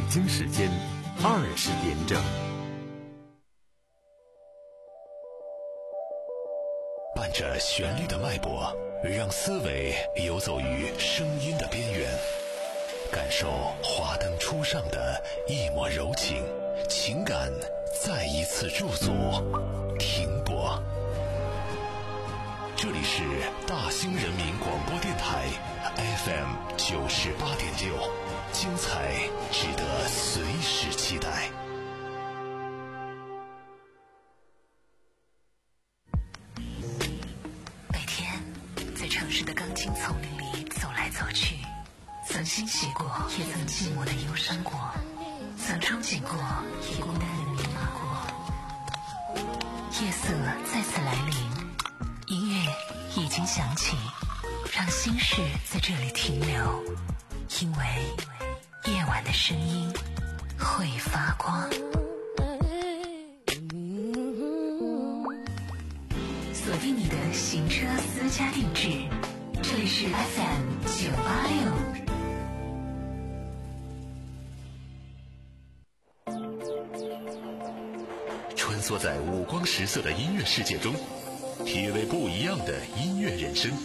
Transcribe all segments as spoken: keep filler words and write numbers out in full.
京时间二十点整。 伴着旋律的脉搏，让思维游走于声音的边缘，感受华灯初上的一抹柔情，情感再一次驻足停泊。这里是大兴人民广播电台 F M 九十八点六，精彩值得随时期待。 每天在城市的钢筋丛林里走来走去，曾欣喜过，也曾寂寞的忧伤过，曾憧憬过，也孤单的迷茫过。夜色再次来临，音乐已经响起，让心事在这里停留，因为夜晚的声音会发光。锁定你的行车私家定制，这里是 F M 九八六。 穿梭在五光十色的音乐世界中，体味不一样的音乐人生。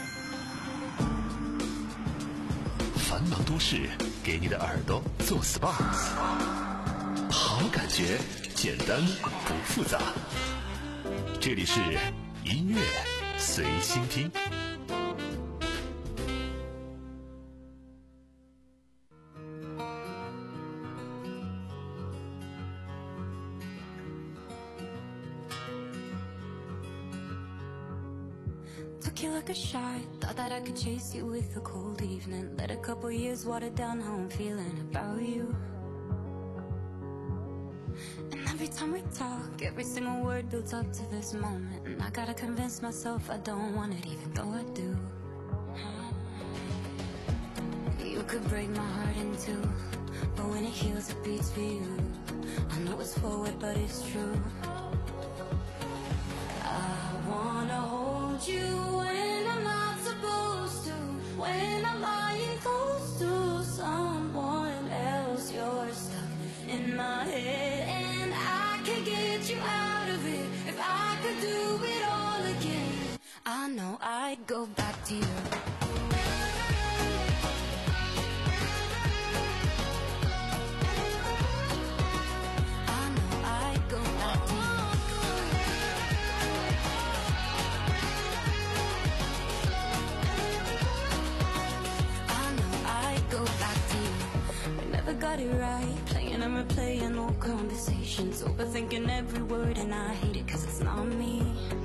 繁忙都市，给你的耳朵做 S P A， 好感觉，简单不复杂。这里是音乐随心听。 Took you like a shot, thought that I could chase you with a cold evening. Let a couple years water down how I'm feeling about you. And every time we talk, every single word builds up to this moment. And I gotta convince myself I don't want it, even though I do. You could break my heart in two, but when it heals it beats for you. I know it's forward but it's true. I wanna hold you when I'm not supposed to, when I'm lying close to someone else. You're stuck in my head and I can't get you out of it. If I could do it all again, I know I'd go back to you. I know I'd go back to you. Go back to you. We never got it right, playing and replaying old conversations, overthinking every word, and I hate it cause it's not me.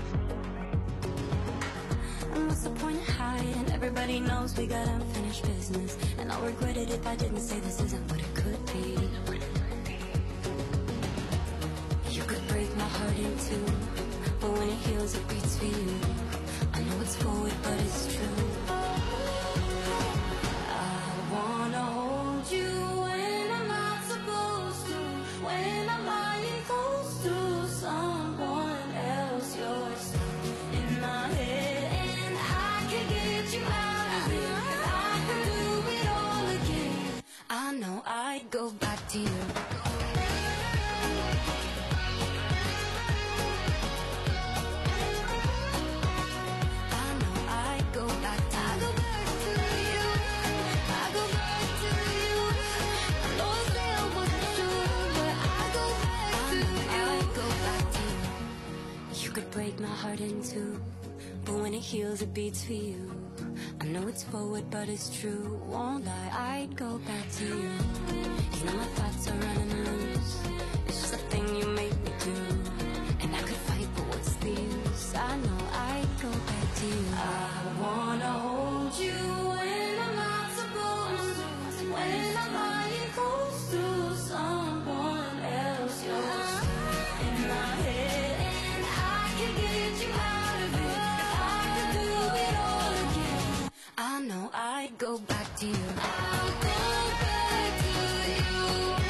And what's the point of hiding? Everybody knows we got unfinished business, and I'll regret it if I didn't say this isn't what it could be. You could break my heart in two, but when it heals it beats for you. I know it's forward but it's true. I wanna hold you when I'm not supposed to, when I'm lying close to someone else. You're stuck in my head and I can't get you out of it. If I could do it all again, I know I'd go back to you. Break my heart in two, but when it heals it beats for you. I know it's forward but it's true, won't lie, I'd go back to you. You know my thoughts are running loose, it's just a thing you make me do. And I could fight but what's the use, I know I'd go back to you. I wanna hold you when I'm not supposed to, when I'm lying close to someone else. You're in my head and I can get you out of it. If I could do it all again, I know I'd go back to you. I'll go back to you.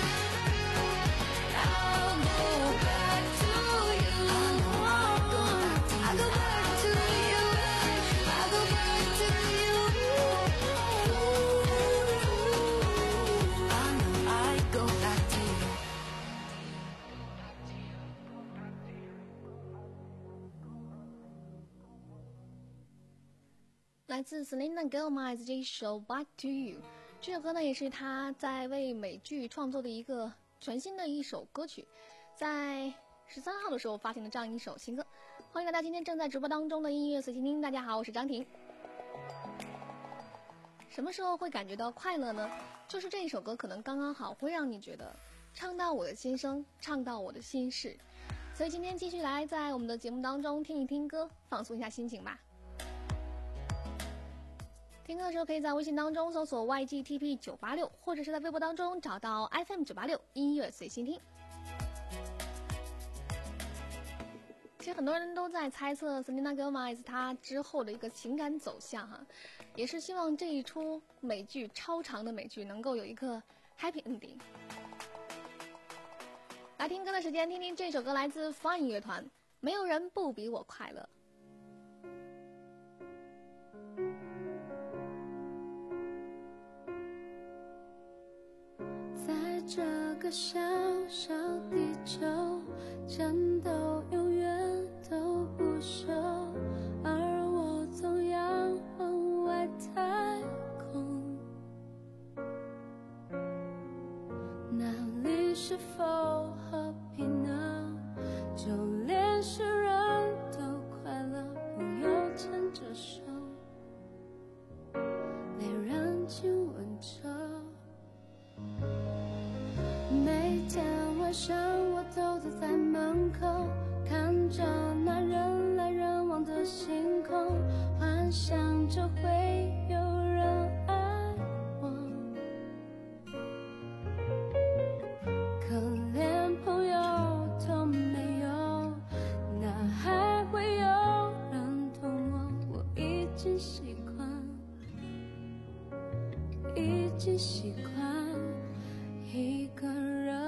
来自 Selena Gomez 这一首 Back to You。 这首歌呢也是他在为美剧创作的一个全新的一首歌曲，在十三号的时候发行了这样一首新歌。欢迎大家今天正在直播当中的音乐随心听，大家好，我是张婷。什么时候会感觉到快乐呢？就是这一首歌可能刚刚好会让你觉得唱到我的心声，唱到我的心事。所以今天继续来在我们的节目当中听一听歌，放松一下心情吧。听歌的时候可以在微信当中搜索 Y G T P 九八六， 或者是在微博当中找到 F M 九八六 音乐随心听。其实很多人都在猜测 Selena Gomez 她之后的一个情感走向哈，也是希望这一出美剧超长的美剧能够有一个 happy ending。 来听歌的时间，听听这首歌来自 Fine 乐团，没有人不比我快乐。 在这个小小地球，战斗永远都不休，而我总仰望外太空，那里是否和平呢？就连诗人都快乐，朋友牵着手，恋人亲吻着。每天晚上我都坐在门口，看着那人来人往的星空，幻想着会有人爱我，可连朋友都没有，哪还会有人懂我？我已经习惯，已经习惯一个人。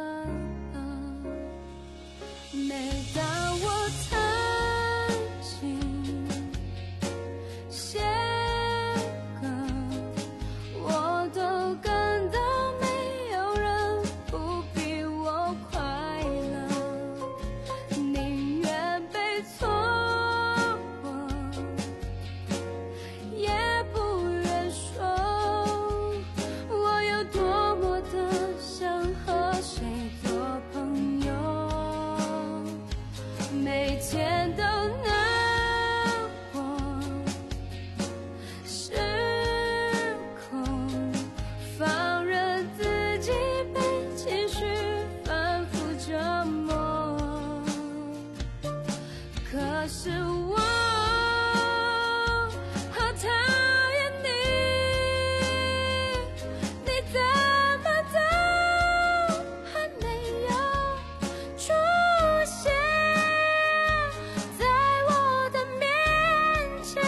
每当我弹琴写歌，我都感到没有人不比我快乐，宁愿被错过，也不愿说我有多么的想和谁做朋友，每天都难过，失控，放任自己被情绪反复折磨，可是我好讨厌你，你怎么都还没有出现在我的面前。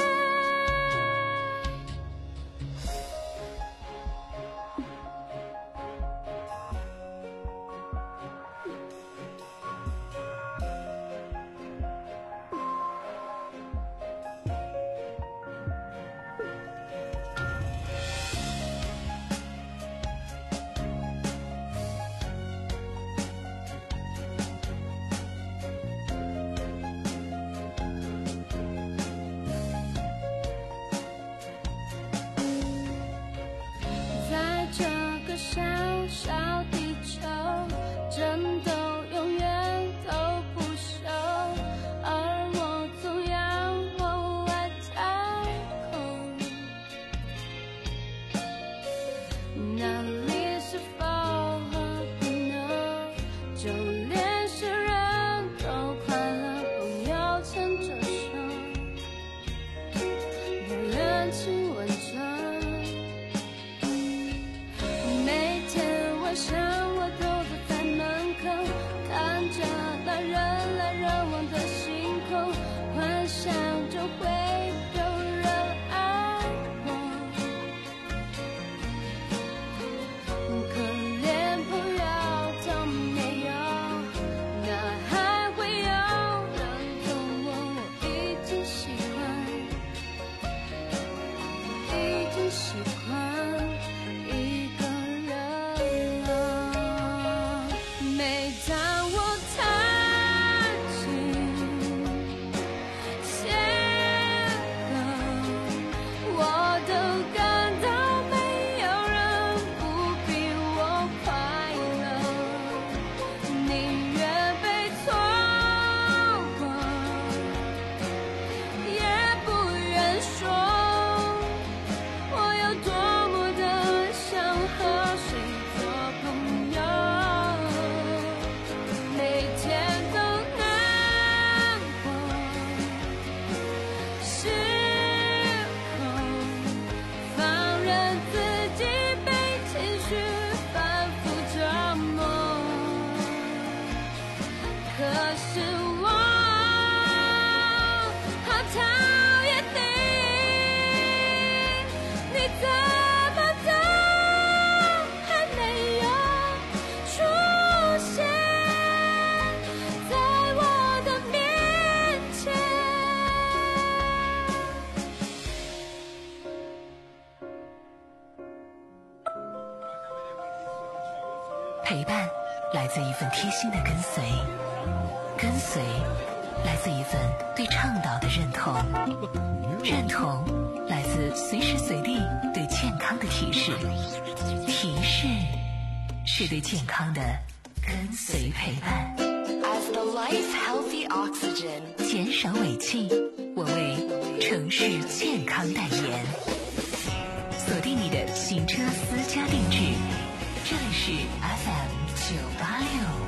陪伴来自一份贴心的跟随，跟随来自一份对倡导的认同，认同来自随时随地对健康的提示，提示是对健康的跟随陪伴。 As the life healthy oxygen， 减少尾气，我为城市健康代言。锁定你的行车私家定制，这里是 F M 九八六。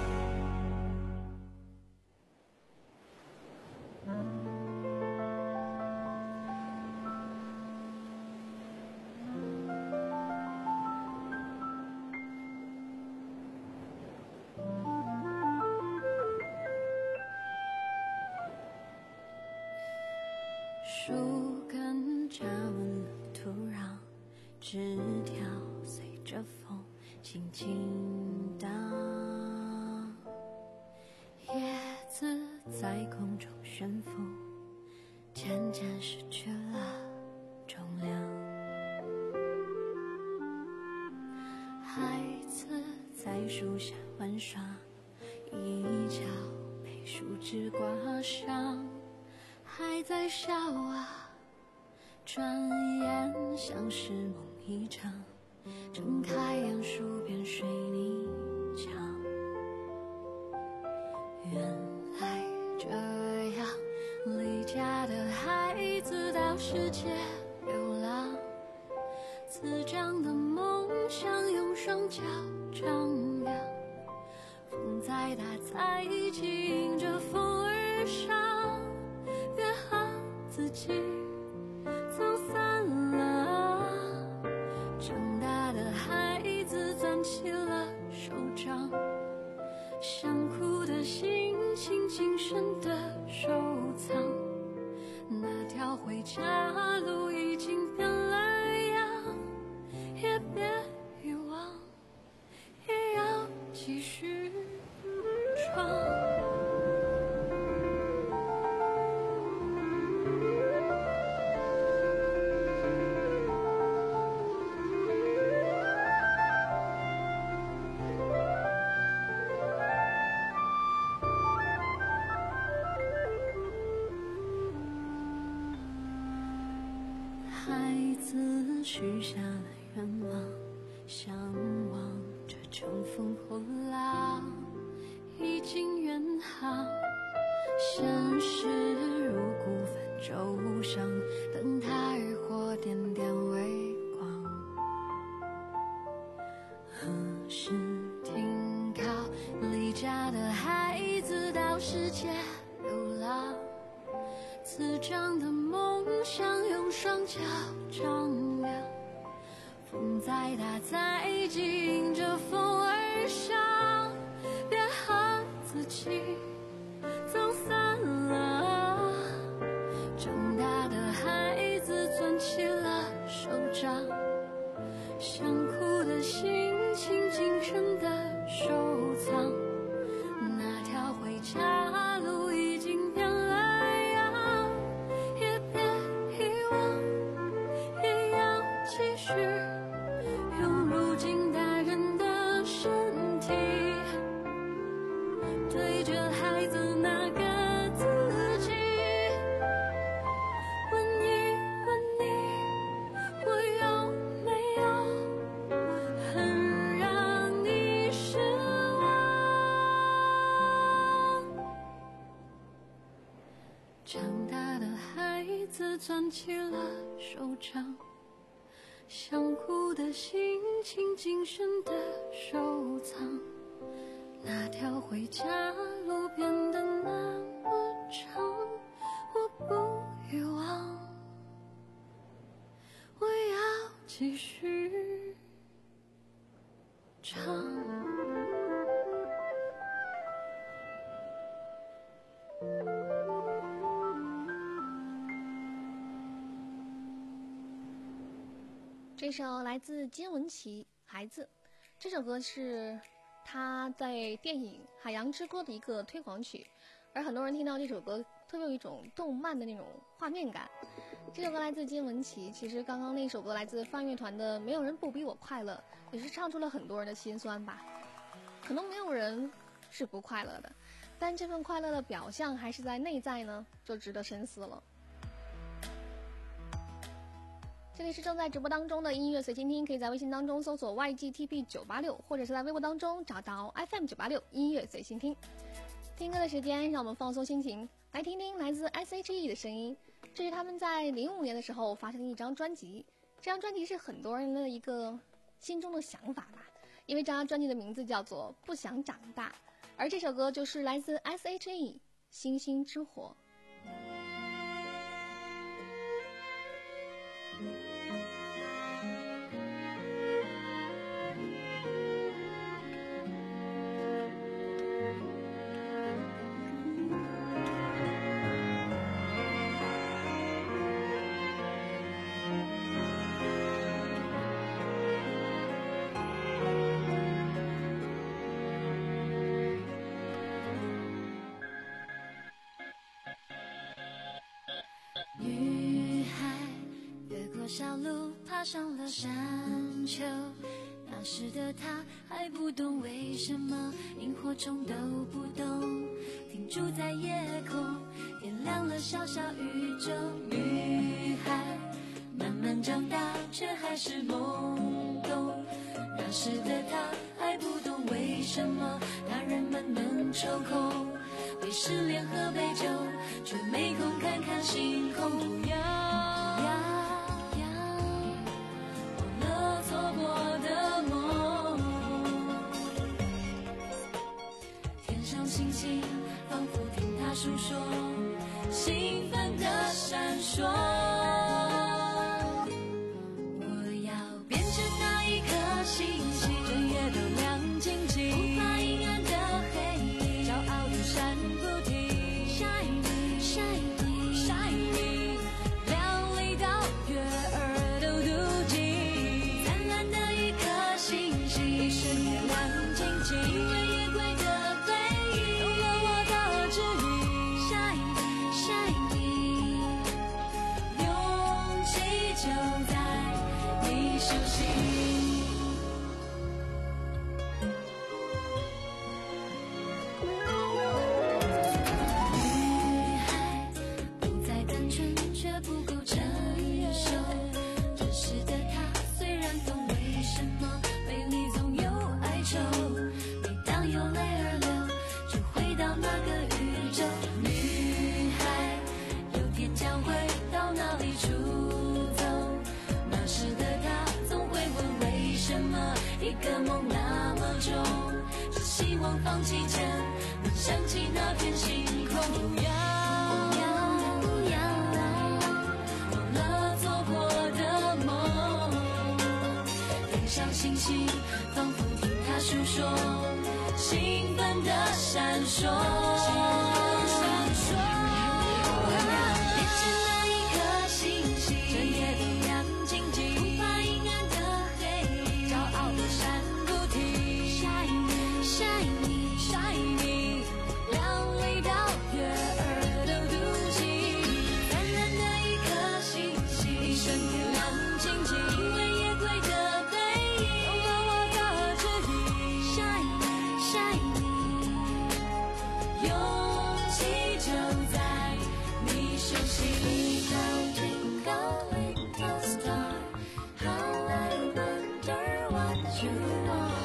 树根扎稳了土壤，枝条随着风轻轻荡，叶子在空中悬浮，渐渐失去了重量。孩子在树下玩耍，一角被树枝刮伤，还在笑啊，转眼像是梦一场，睁开眼树边水泥墙。原来这样，离家的孩子到世界流浪，滋长的梦想用双脚丈量，风再大再急迎着风而上，约好自己走散了。长大的孩子攥起了手掌，想哭的心情谨慎的收藏。那条回家路已经变了样，也别遗忘，也要继续闯。孩子许下了愿望，向往着乘风破浪，已经远航。现实如孤帆舟上，灯塔渔火点点微光。何时停靠？离家的孩子到世界流浪，滋长的梦想用双脚丈量，风再大再急迎着风而上，别和自己走散了。长大的孩子攥起了手掌，想哭的心情谨慎的收藏。那条回家路已经变了样，也别遗忘，也要继续用如今大人的身体，对着孩子那个自己，问一问你，我有没有很让你失望？长大的孩子攥起了手掌，想哭的心情谨慎的收藏。那条回家路变得那么长，我不遗忘，我要继续唱。 这首来自金玟岐《孩子》，这首歌是他在电影《海洋之歌》的一个推广曲，而很多人听到这首歌特别有一种动漫的那种画面感。这首歌来自金玟岐，其实刚刚那首歌来自放乐团的《没有人不比我快乐》，也是唱出了很多人的心酸吧。 可能没有人是不快乐的，但这份快乐的表象还是在内在呢，就值得深思了。这里是正在直播当中的音乐随心听，可以在微信当中搜索 Y G T P 九八六， 或者是在微博当中找到 F M 九八六 音乐随心听。听歌的时间，让我们放松心情，来听听来自 S H E 的声音。这是他们在零五年的时候发行的一张专辑，这张专辑是很多人的一个心中的想法吧，因为这张专辑的名字叫做不想长大，而这首歌就是来自 S H E 星星之火。 小路爬上了山丘，那时的他还不懂为什么萤火虫都不懂，停住在夜空，点亮了小小宇宙。女孩慢慢长大，却还是懵懂，那时的他还不懂为什么大人们能抽空，为失恋喝杯酒，却没空看看星空。不要星星仿佛听他诉说，兴奋的闪烁，我要变成那一颗星星，整夜都亮晶晶，不怕阴暗的黑，骄傲的闪不停， Shiny Shiny Shiny， 亮丽到月儿都妒忌，灿烂的一颗星星，一瞬间亮晶晶。放弃前能想起那片星空，不要不要不要忘了做过的梦，天上星星仿佛听他诉说，兴奋的闪烁，变成那一颗星星，整夜都亮晶晶，不怕阴暗的黑，骄傲的闪不停， Shiny Shiny， 亮丽到月儿都妒忌，灿烂的一颗星星，一瞬间亮晶晶，因为夜归的背影，懂了我的指引。Shiny Shiny， 勇气就在你手心。Twinkle little star， how I wonder what you are。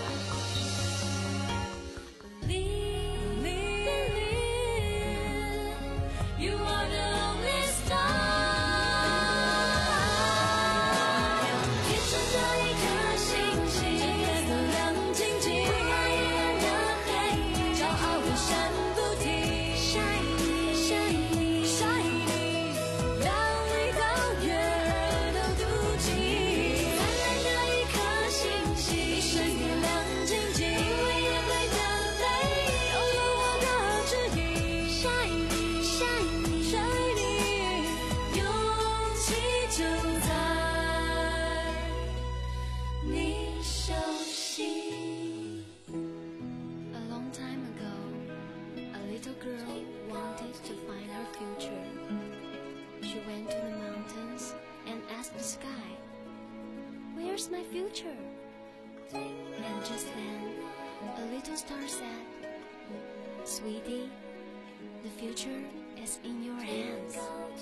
Where's my future? And just then, a little star said, Sweetie, the future is in your hands.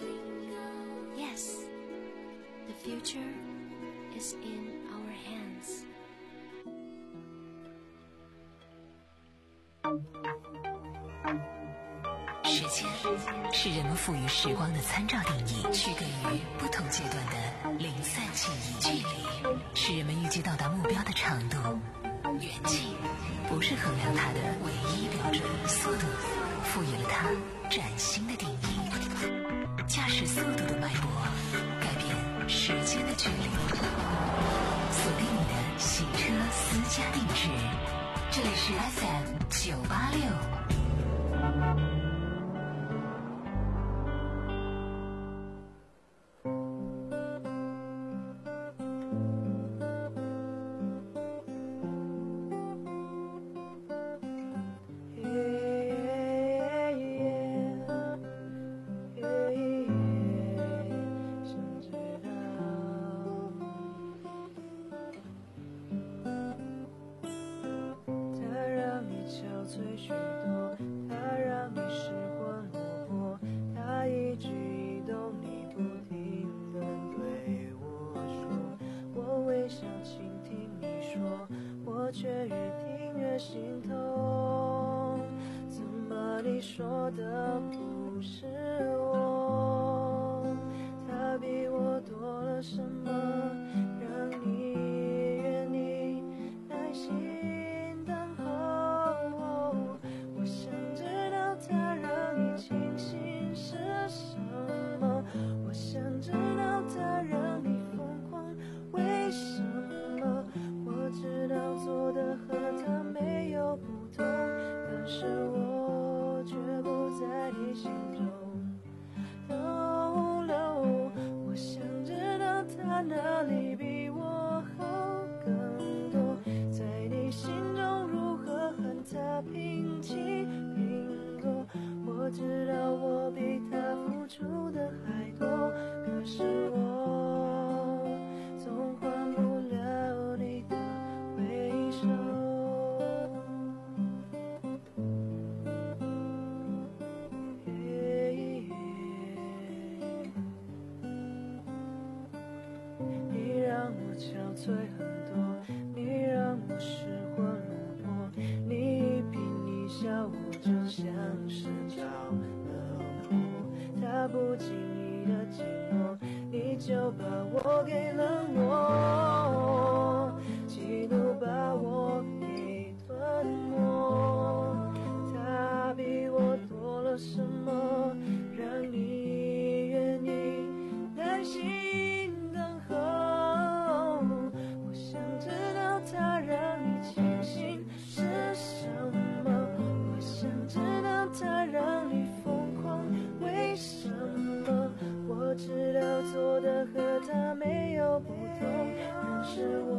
Yes, the future is in our hands. 时间是人们赋予时光的参照定义，区隔于不同阶段的零散记忆。距离是人们预计到达目标的长度，远近不是衡量它的唯一标准。速度赋予了它崭新的定义，驾驶速度的脉搏改变时间的距离。锁定你的行车私家定制，这里是 F M 九八六。 说的不是我，他比我多了什么，让你愿意耐心等候？我想知道他让你清醒是什么，我想知道他让你疯狂为什么？我知道做的和他没有不同，但是我却不在你心中逗留。我想知道他哪里比我好更多，在你心中如何和他平起平坐。我知道我比他付出的还多，可是我总换不了你的回首。你让我憔悴很多，你让我失魂落魄，你一颦一笑我就像是着了魔。他不经意的寂寞，你就把我给冷落，嫉妒把我给吞没。他比我多了什么，让你愿意耐心等候？我想知道他让你清醒是什么，我想知道他让你疯狂为什么？我知道做的和他没有不同，但是我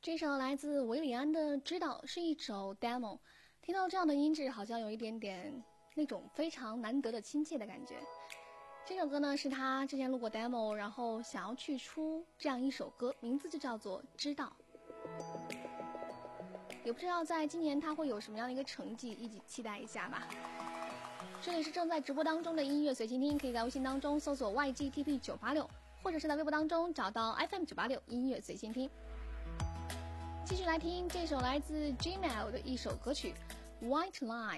这首来自维里安的《知道》是一首 demo， 听到这样的音质，好像有一点点那种非常难得的亲切的感觉。这首歌呢是他之前录过 demo， 然后想要去出这样一首歌，名字就叫做《知道》。也不知道在今年他会有什么样的一个成绩，一起期待一下吧。这里是正在直播当中的音乐随心听，可以在微信当中搜索 Y G T P 九八六， 或者是在微博当中找到 F M 九八六 音乐随心听。继续来听这首来自 Gmail 的一首歌曲 White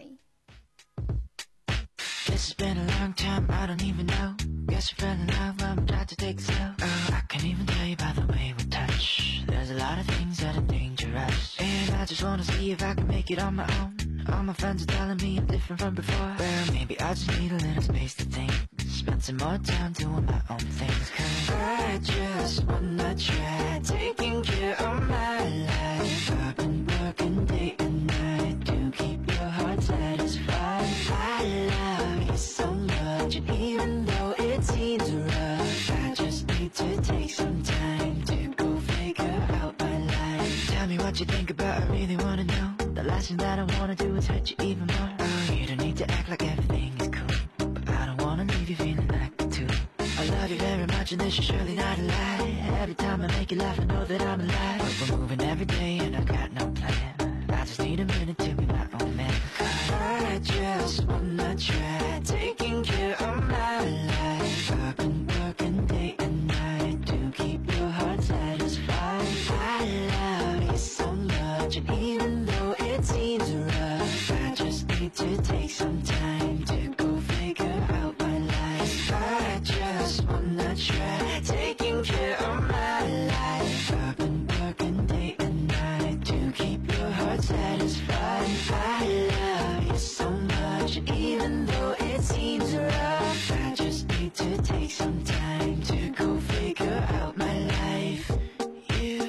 Line。Guess it's been a long time, I don't even know. Guess you fell in love when we tried to take it slow. Oh, I can't even tell you by the way we touch. There's a lot of things that are dangerous, and I just wanna see if I can make it on my own. All my friends are telling me I'm different from before. Well, maybe I just need a little space to think. Spend some more time doing my own things. Cause I just wanna try taking care of my life. I've been working day and night to keep your heart satisfied. I love you so much, and even though it seems rough, I just need to take some time to go figure out my life. Tell me what you think about, I really wanna know. The last thing that I wanna do is hurt you even more. Oh, you don't need to act like everything is cool, but I don't wanna leave you feeling like that too. I love you very much and this is surely not a lie. Every time I make you laugh I know that I'm alive. But we're moving every day and I got no plan. I just need a minute to be my own man. Cause I just wanna try taking care of my life. I've been working day and night to keep your heart satisfied. I love you so much, and even though it seems rough, I just need to take some time to go figure out my life. I just wanna try taking care of my life. I've been working day and night to keep your heart satisfied. I love you so much, even though it seems rough, I just need to take some time to go figure out my life. You,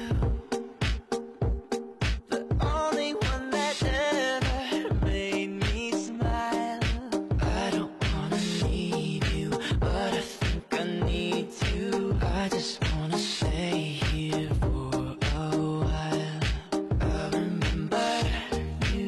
the only one that ever made me smile. I don't wanna leave you, but I think I need to. I just wanna stay here for a while. I remember you,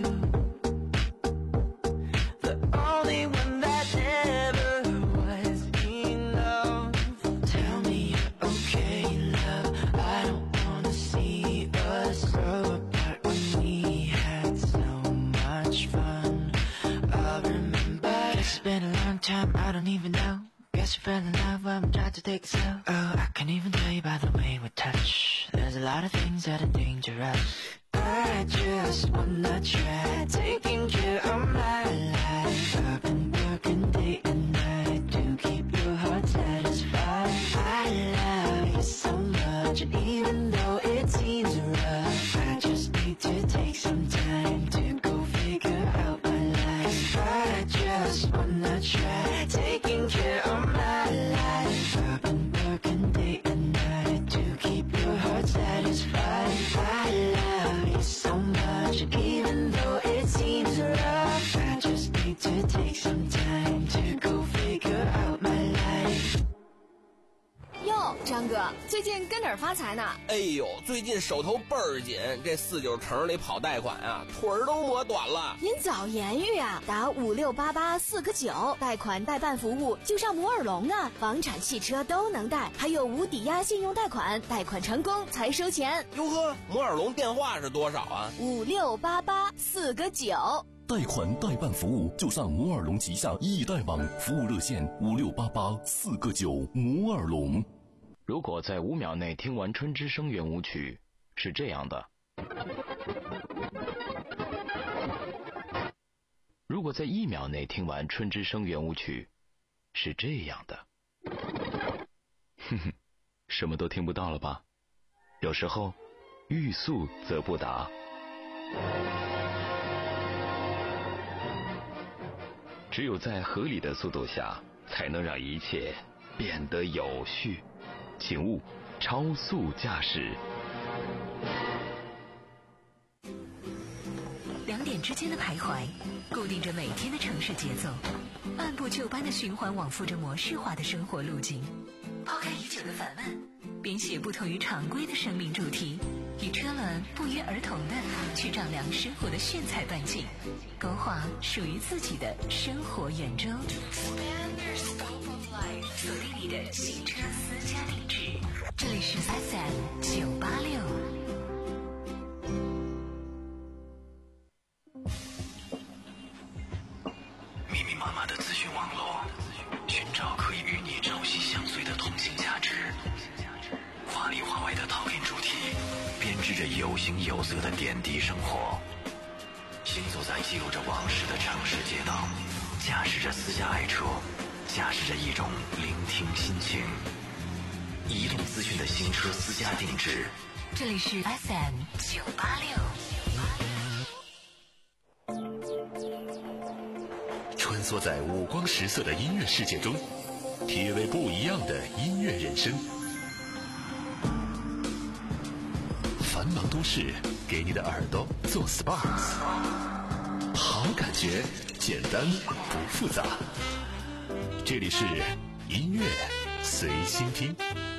the only one that never was enough. Tell me you're okay, love. I don't wanna see us grow apart when we had so much fun. I remember. Guess it's been a long time, I don't even know. Guess you fell in love when we tried to take it slow. Oh, I can't even tell you by the way we touch. There's a lot of things that are dangerous. I just wanna try taking care of my life. I've been working day and night to keep your heart satisfied. I love you so much, and even though it seems rough, I just need to take some time to go figure out my life. I just wanna try taking care of my life. I've been working day and night to keep your heart satisfied. I love you so much, and even though it seems rough, I just need to take some time to go figure out my life. 哟，张哥，最近跟哪儿发财呢？ 哎呦，最近手头倍儿紧，这四九城里跑贷款啊，腿儿都磨短了。 您早言语啊，打五六八八四个九，贷款代办服务就上摩尔龙呢，房产、汽车都能贷，还有无抵押信用贷款，贷款成功才收钱。 哟呵，摩尔龙电话是多少啊？ 五六八八四个九。 贷款代办服务就上摩尔龙旗下易贷网，服务热线五六八八四个九。摩尔龙。 如果在五秒内听完春之声圆舞曲，是这样的；如果在一秒内听完春之声圆舞曲，是这样的。哼哼，什么都听不到了吧？有时候，欲速则不达。只有在合理的速度下，才能让一切变得有序。请勿超速驾驶。 两点之间的徘徊，固定着每天的城市节奏，按部就班的循环往复着模式化的生活路径。抛开已久的烦闷，编写不同于常规的生命主题，与车轮们不约而同的去丈量生活的炫彩半径，勾画属于自己的生活圆周。锁定你的行车私家定制，这里是 F M 九八六。 密密麻麻的资讯网络，寻找可以与你朝夕相随的同性价值。华里华外的讨论主题，编织着有形有色的点滴生活。行走在记录着往事的城市街道，驾驶着私家爱车，驾驶着一种聆听心情。移动资讯的行车私家定制， 这里是 F M 九八六。 穿梭在五光十色的音乐世界中，体味不一样的音乐人生。繁忙都市给你的耳朵做 S P A， 好感觉，简单不复杂。这里是音乐随心听。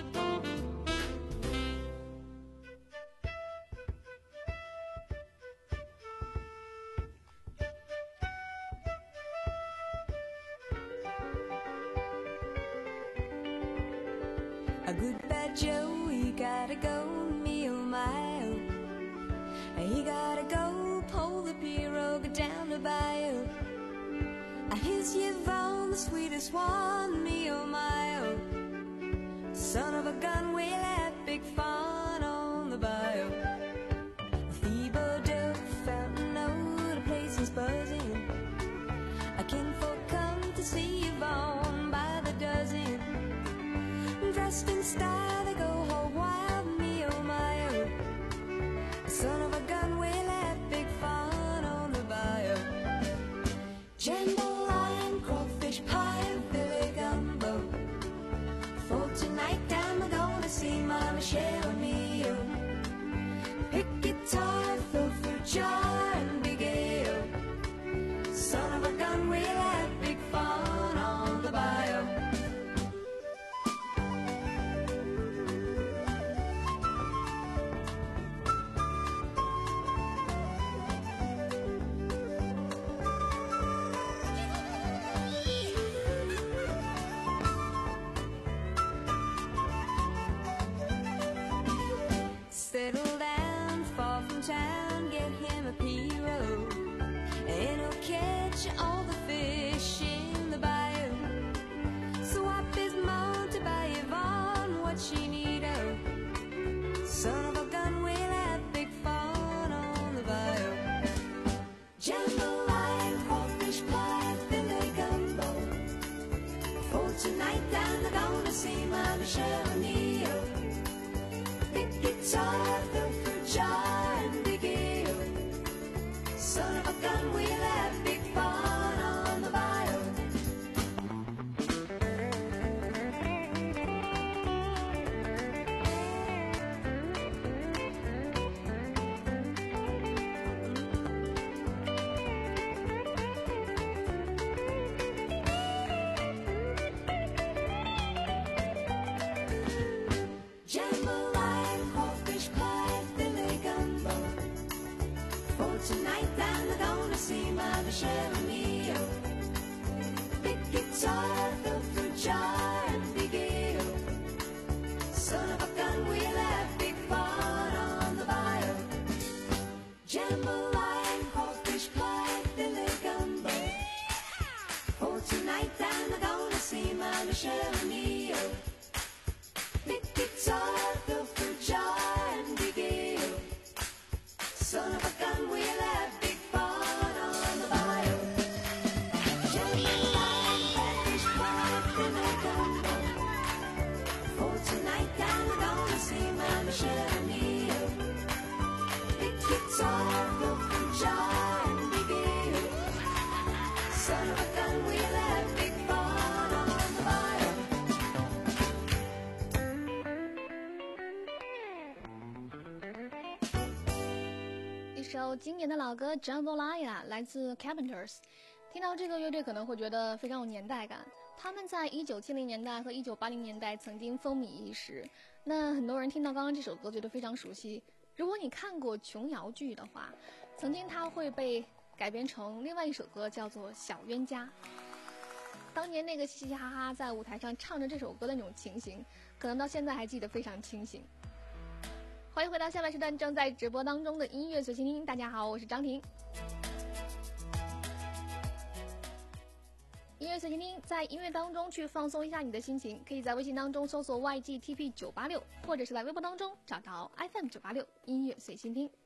A good bad Joe, he gotta go, me oh my oh. He gotta go, pull the pirogue down the bayou. Here's Yvonne, the sweetest one, me oh my oh. Son of a gun, we'll have big fun on the bayou. Thibodeau, Fountain Road, the place is buzzing. A kinfolk come to see Yvonne by the dozen. Dressed in style, they go whole wild, me oh my oh. Son of a gun, we'll have big fun on the bayou. Jambalaya, crawfish pie, and Philly gumbo. For tonight, I'm gonna see my Michelle Mio. Pick guitar, throw fruit jar, and big ale. Son of a gun, we'll have big fun on the bayou. Settle down, far from town, get him a pirogue, and he'll catch all the fish in the bayou. Swap his mount to buy Yvonne what she need oh. Son of a gun, we'll have big fun on the bayou. Jambalaya, crawfish pie, Philly gumbo. For tonight I'm gonna see my Michelle O'Neill. Big guitar, the fruit jar, and big ale. Son of a gun, we'll have big fun on the bayou. Jambalaya, crawfish pie, Philly gumbo. For tonight I'm gonna see my Michelle Mio. Big guitar, the fruit jar, and big ale. Son of a gun, we'll have big fun on the bayou. Jambalaya, crawfish pie, Philly gumbo. For tonight I'm gonna see my Michelle Mio. Big guitar, the fruit jar, and big ale. Son of a gun, we'll have big fun on the bayou. Jambalaya, crawfish pie, Philly gumbo. For tonight I'm gonna see my Michelle Mio. Big guitar, the fruit jar, and big ale. Son of a gun, we'll have big fun on the bayou. 一首经典的老歌《Jambalaya》来自 Carpenters。听到这个乐队可能会觉得非常有年代感，他们在一九七零年代和一九八零年代曾经风靡一时。那很多人听到刚刚这首歌觉得非常熟悉， 如果你看过琼瑶剧的话，曾经它会被改编成另外一首歌，叫做《小冤家》。当年那个嘻嘻哈哈在舞台上唱着这首歌的那种情形，可能到现在还记得非常清醒。欢迎回到下半时段正在直播当中的音乐随心听，大家好，我是张婷。音乐随心听，在音乐当中去放松一下你的心情，可以在微信当中搜索 Y G T P 九八六，或者是在微博当中找到 F M 九八六音乐随心听。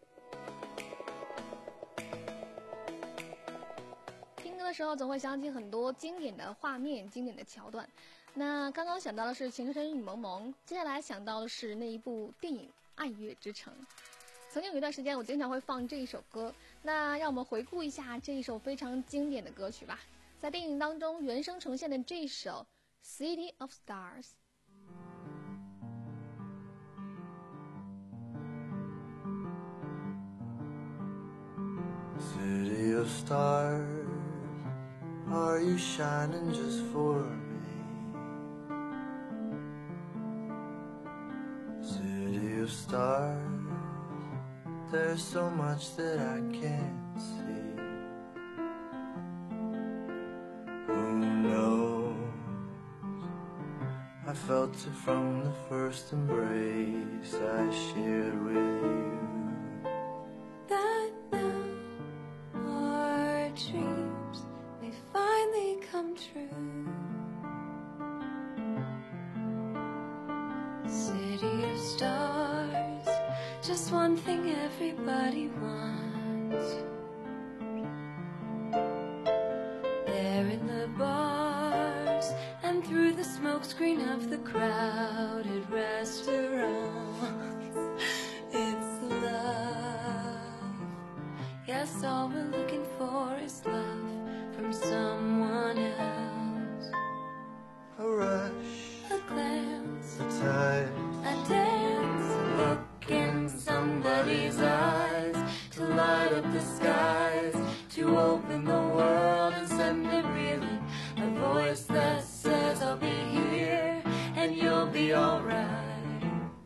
听歌的时候总会想起很多经典的画面、经典的桥段。那刚刚想到的是《情深深雨蒙蒙》，接下来想到的是那一部电影《爱乐之城》。曾经有一段时间，我经常会放这一首歌。那让我们回顾一下这一首非常经典的歌曲吧。在电影当中原声呈现的这首 City of Stars。 City of stars, are you shining just for me? City of stars, there's so much that I can't see. I felt it from the first embrace I shared with you. That now our dreams may finally come true. City of stars, just one thing everybody wants. There in the bars and through the smokescreen of the crowded restaurants, it's love. Yes, all we're looking for is love from someone else. A rush, a glance, a touch, a dance, look in somebody's eyes, to light up the skies, to open the world and send it reeling. A voice that says I'll be here and you'll be alright.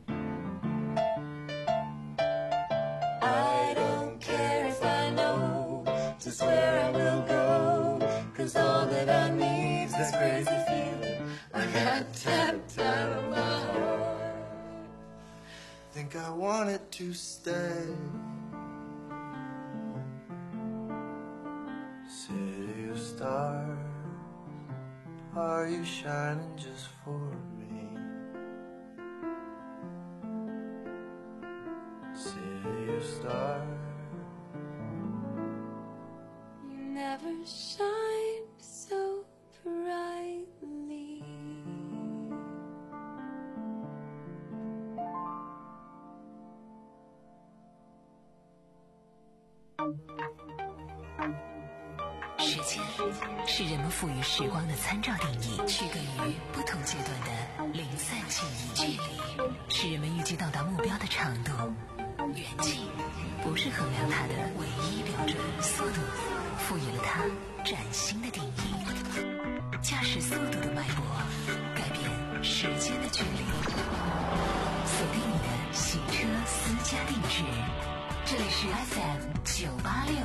I don't care if I know just where I will go, 'cause all that I need's this crazy feeling I got tapped out of my heart. Think I wanted to stay. City of stars, are you shining just for me? City of stars, you never shine so brightly. 时间是人们赋予时光的参照定义，区隔于不同阶段的零散记忆。距离是人们预计到达目标的长度，远近不是衡量它的唯一标准。速度赋予了它崭新的定义，驾驶速度的脉搏改变时间的距离。锁定你的洗车私家定制，这里是 F M 九八六。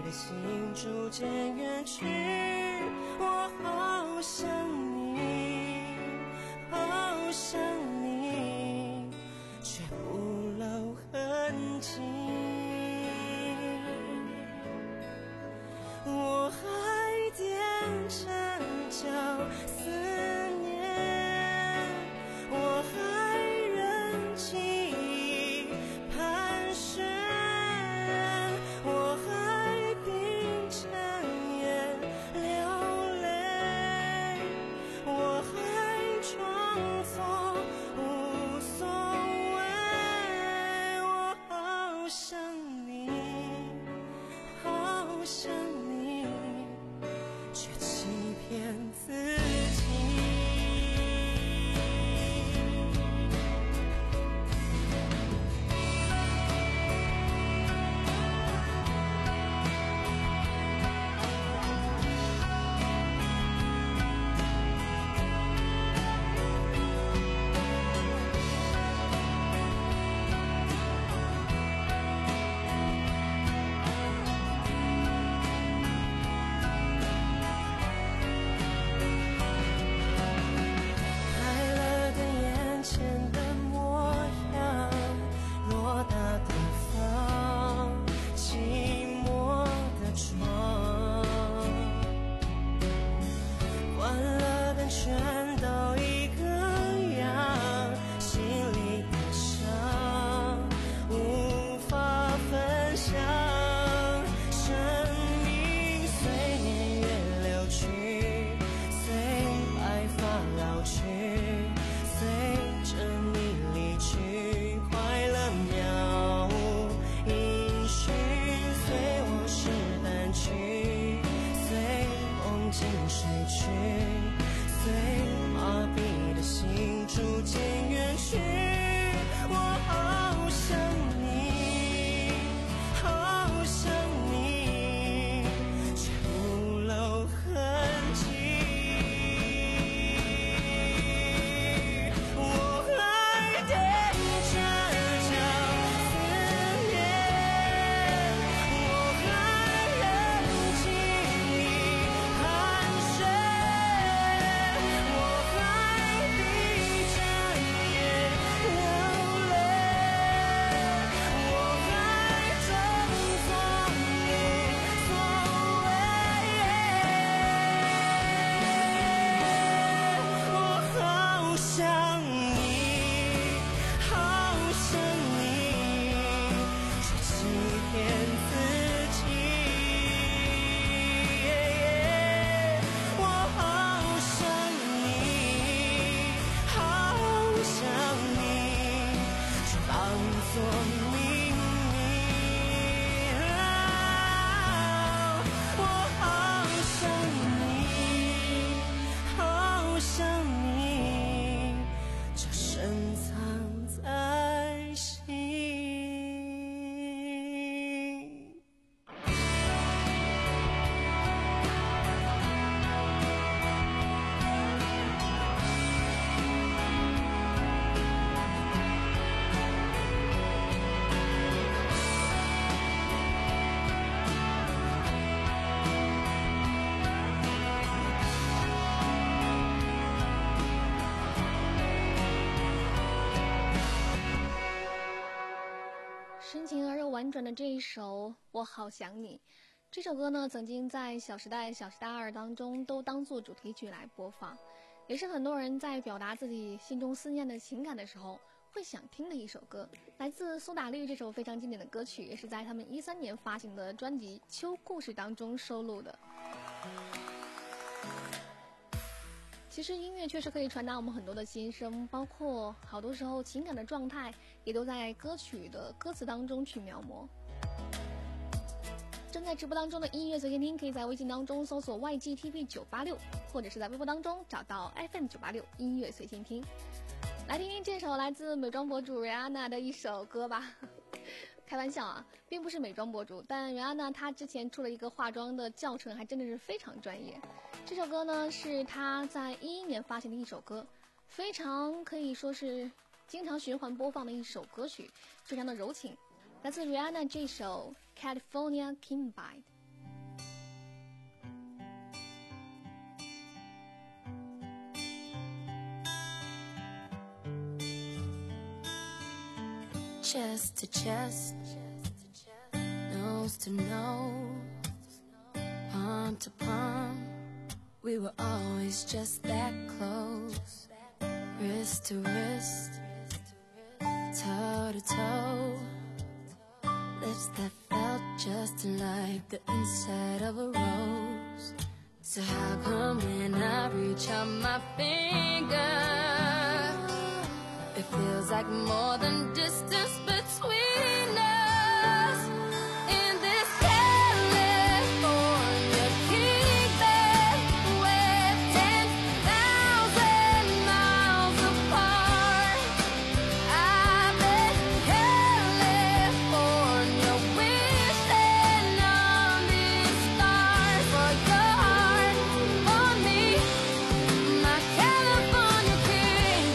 的心逐渐远去，我好想你，好想你，却不露痕迹。我还踮着脚思念，我还忍记忆盘旋，我还闭着眼流泪，我还装作无所谓。我好想你，好想你，却欺骗自己。 婉转的这一首《我好想你》，这首歌呢，曾经在《小时代》《小时代二》当中都当做主题曲来播放，也是很多人在表达自己心中思念的情感的时候会想听的一首歌。来自苏打绿这首非常经典的歌曲，也是在他们一三年发行的专辑《秋故事》当中收录的。其实音乐确实可以传达我们很多的心声，包括好多时候情感的状态也都在歌曲的歌词当中去描摹。正在直播当中的音乐随心听，可以在微信当中搜索 Y G T V 九八六， 或者是在微博当中找到 F M 九八六 音乐随心听。来听听这首来自美妆博主 Rihanna 的一首歌吧。开玩笑啊，并不是美妆博主，但Rihanna她之前出了一个化妆的教程，还真的是非常专业。这首歌呢是她在一一年发行的一首歌，非常可以说是经常循环播放的一首歌曲，非常的柔情。来自 Rihanna 这首 California Kimby。 chest to chest, nose to nose, palm to palm. We were always just that close, wrist to wrist, toe to toe, lips that felt just like the inside of a rose. So how come when I reach out my finger, it feels like more than distance between us? In this California kingdom, we're ten thousand miles apart. I've been California wishing on these stars for your heart, for me, my California king.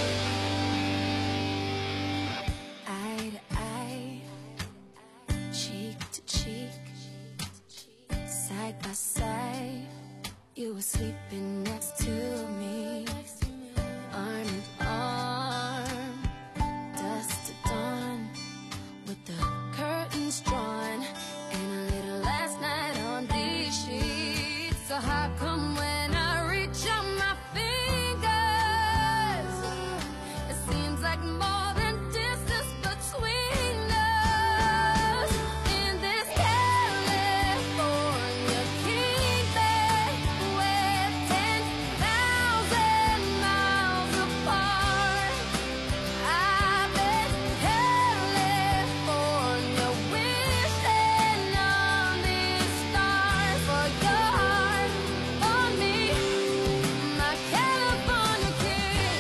Eye to eye, cheek to cheek, side by side, you were sleeping next to me, arm in arm, dusk to dawn, with the curtains drawn, and a little last night on these sheets. So how come when I reach out my fingers, it seems like more than distance between us? In this California kingdom, we're ten thousand miles apart. I've been California wishing on these stars for your heart, for me, my California king.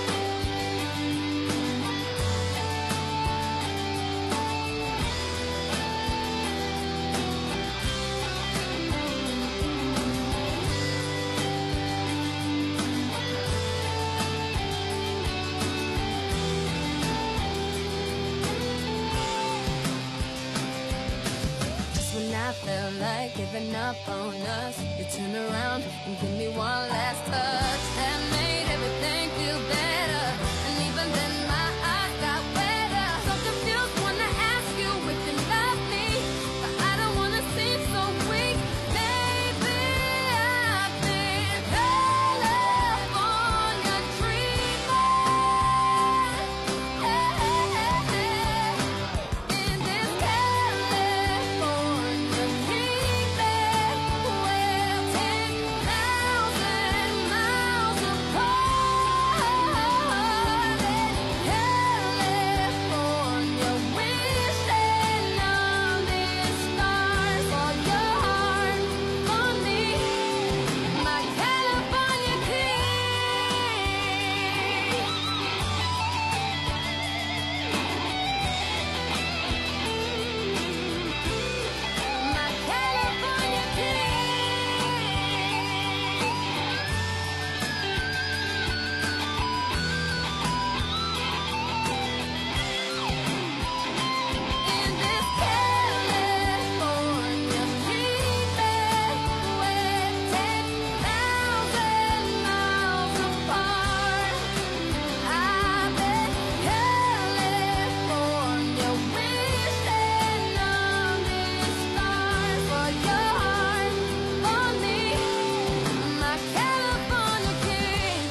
Just when I felt like giving up on us, you turned around and give me one last touch that made everything feel better. And even then my eyes got wetter. So confused when I ask you if you love me, but I don't wanna seem so weak. Maybe I've been California dreaming. In this California kingdom, we're ten thousand miles apart. California wishing on these stars for your heart, for me, my California king. My California In this California kingdom, we're ten thousand miles apart. I've been California wishing on these stars for your heart, for me, my California king.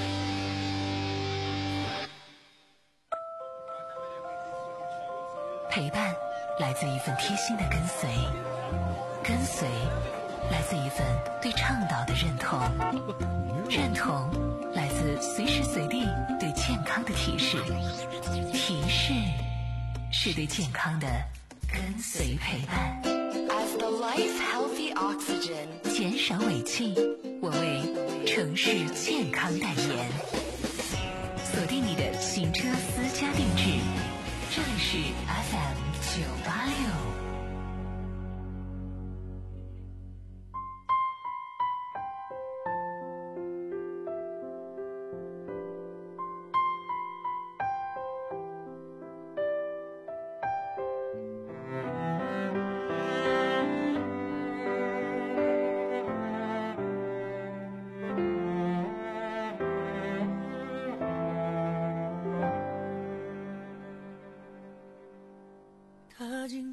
陪伴来自一份贴心的跟随，跟随来自一份对倡导的认同，认同来自随时随地对健康的提示，提示是对健康的跟随陪伴。 As the life healthy oxygen. 减少尾气，我为城市健康代言。锁定你的行车私家定制，这里是 F M 九八六。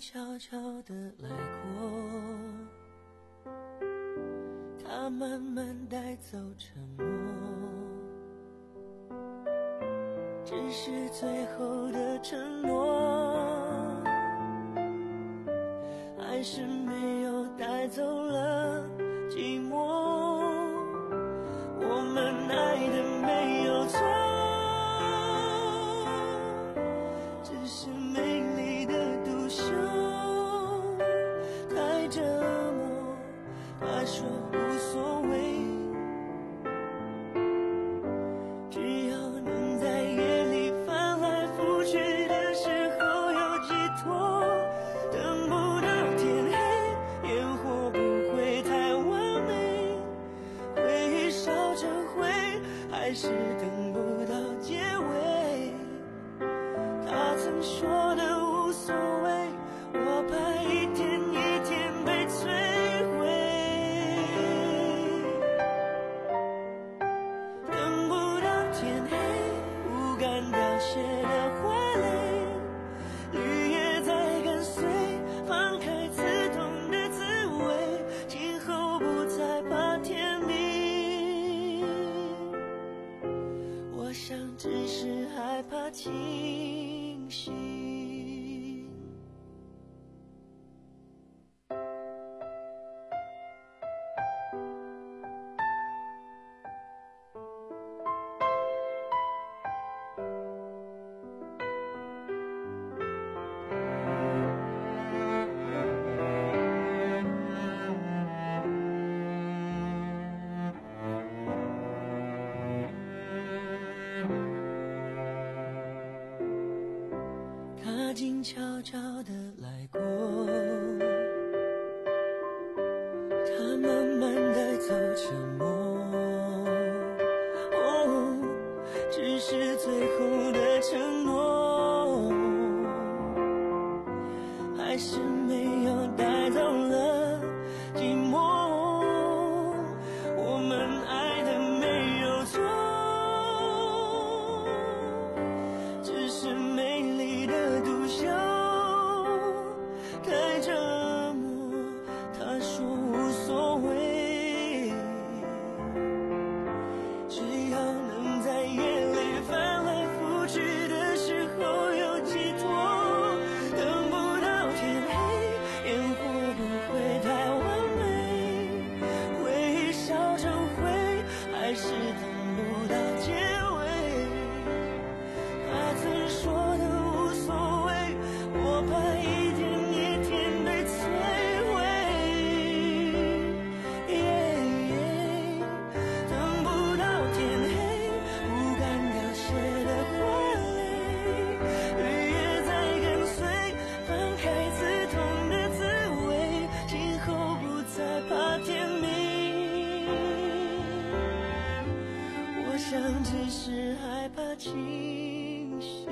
悄悄地来过，它慢慢带走沉默，只是最后的承诺，还是没有带走了寂寞。我们爱的没有错，只是美丽的独秀太折磨。他说无所谓，只要能在夜里翻来覆去的时候有寄托。等不到天黑，烟火不会太完美，回忆烧成灰，还是等不到结尾。他曾说的无所谓，我怕一天一天被摧毁。等不到天黑，不敢凋谢的花蕾，绿叶在跟随，放开刺痛的滋味，今后不再怕天明。我想只是害怕清醒。他静悄悄地来过，他慢慢带走沉默，哦，只是最后的承诺，还是没有带走了寂寞。我们爱的没有错，只是美丽的独秀太折磨。他说无所谓，只要能在夜里翻来覆去的时候有寄托。等不到天黑，烟火不会太完美，回忆烧成灰，还是等不到结尾。他曾说的无所谓，我怕一天一天被摧毁。等不到天黑，不敢凋谢的花蕾，绿叶在跟随，放开刺痛的滋味，今后不再怕天明。我想只是害怕清醒。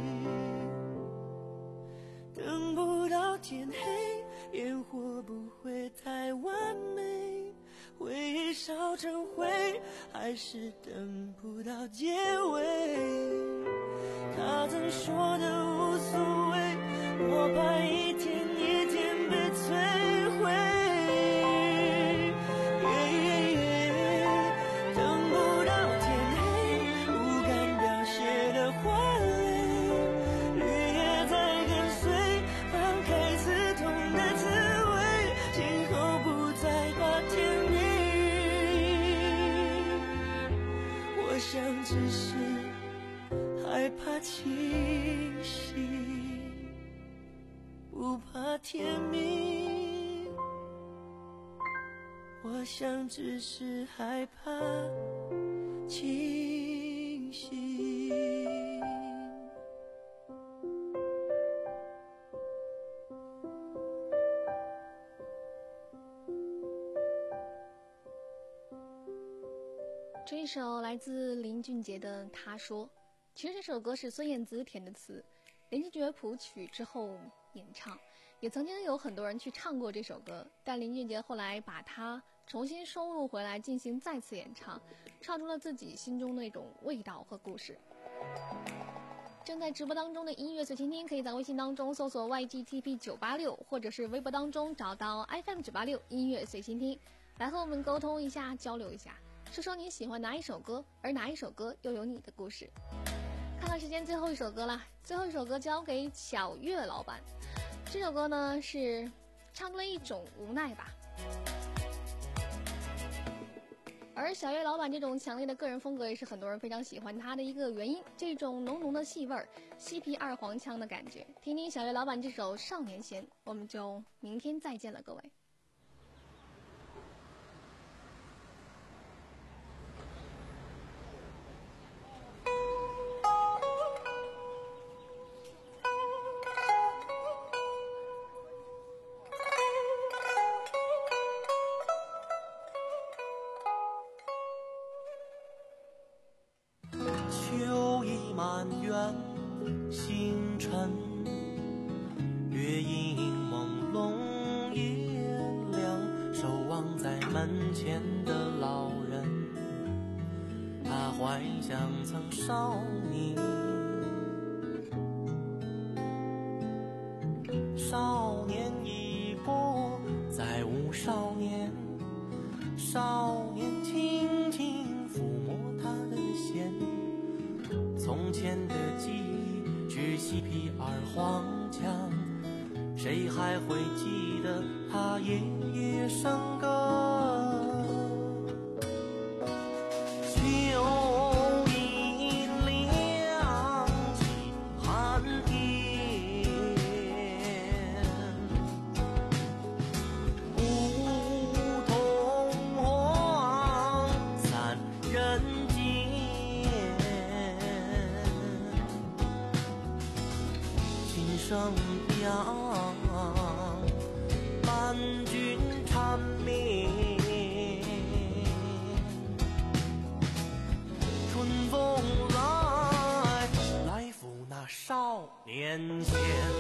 等不到天黑，烟火不会太完美，回忆烧成灰，还是等不到结尾。他曾说的无所谓，我怕一天一天被摧毁。等不到天黑，不敢凋谢的花蕾，绿叶在跟随，放开刺痛的滋味，今后不再怕天明。我想只是害怕清醒，不怕天明。我想只是害怕清醒。 这一首来自林俊杰的《他说》，其实这首歌是孙燕姿填的词，林俊杰谱曲之后演唱，也曾经有很多人去唱过这首歌，但林俊杰后来把它重新收录回来进行再次演唱，唱出了自己心中那种味道和故事。 正在直播当中的音乐随倾听，可以在微信当中搜索 Y G T P 九八六，或者是微博当中找到 F M 九八六音乐随倾听，来和我们沟通一下，交流一下，说说你喜欢哪一首歌，而哪一首歌又有你的故事。看看时间，最后一首歌了，最后一首歌交给小月老板。这首歌呢是唱出了一种无奈吧。而小月老板这种强烈的个人风格也是很多人非常喜欢他的一个原因，这种浓浓的戏味儿，嬉皮二黄腔的感觉。听听小月老板这首《少年弦》，我们就明天再见了，各位。 星辰月影朦胧夜亮，守望在门前的老人，他怀想曾少年，少年已过再无少年，少年轻轻抚摸他的弦，从前的记忆是嬉皮二黄腔，谁还会记得他夜夜笙歌？秋意亮起寒天，梧桐黄散人间，琴声扬，伴君缠绵，春风来，来抚那少年弦。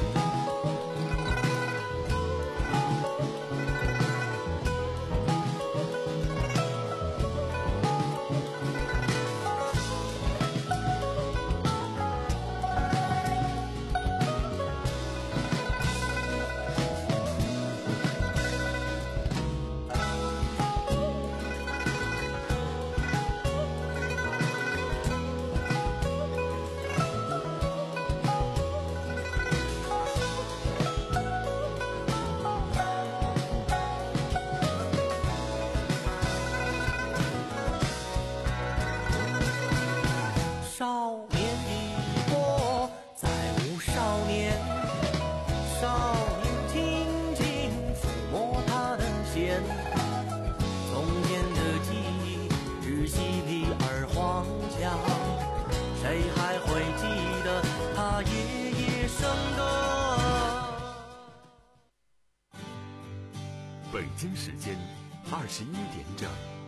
少年已过再无少年，少年轻轻抚摸他的弦，从前的记忆是嬉皮二黄腔，谁还会记得他夜夜笙歌？ 北京时间二十一点整。